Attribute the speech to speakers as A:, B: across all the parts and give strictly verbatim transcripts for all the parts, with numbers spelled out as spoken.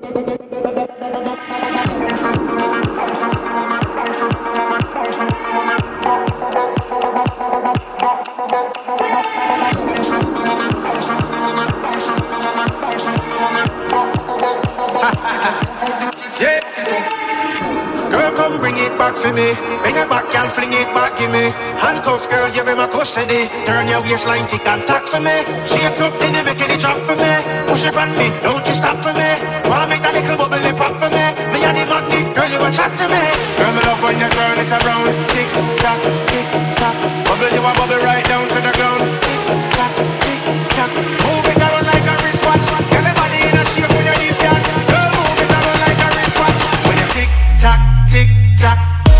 A: Turn your waistline, tick and tack for me. Shake up, then you making it drop for me. Push it on me, don't you stop for me. Wanna make that little bubble pop for me. Me and the magnet, girl, you attract to me. Girl, me love when you turn it around. Tick tock, tick tock. Bubble, you a bubble right down to the ground. Tick tock, tick tock. Move it around like a wristwatch. Get the body in a shape when you deep down. Girl, move it around like a wristwatch. When you tick tock, tick tock.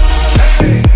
A: Hey.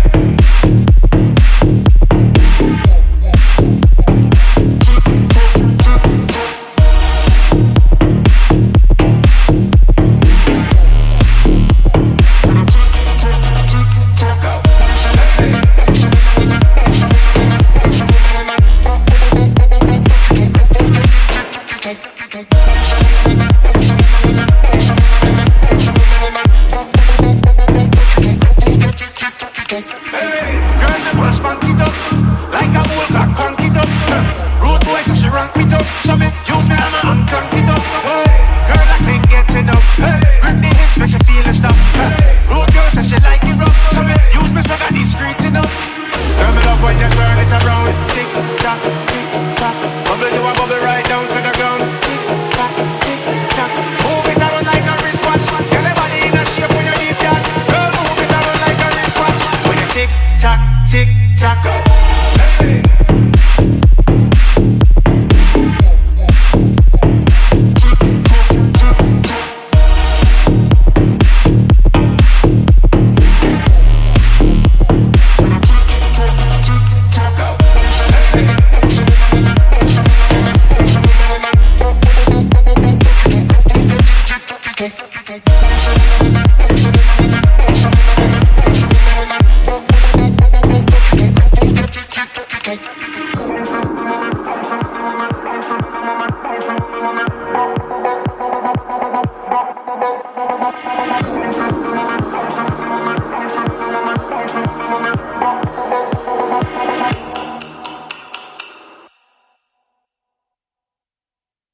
B: Bye.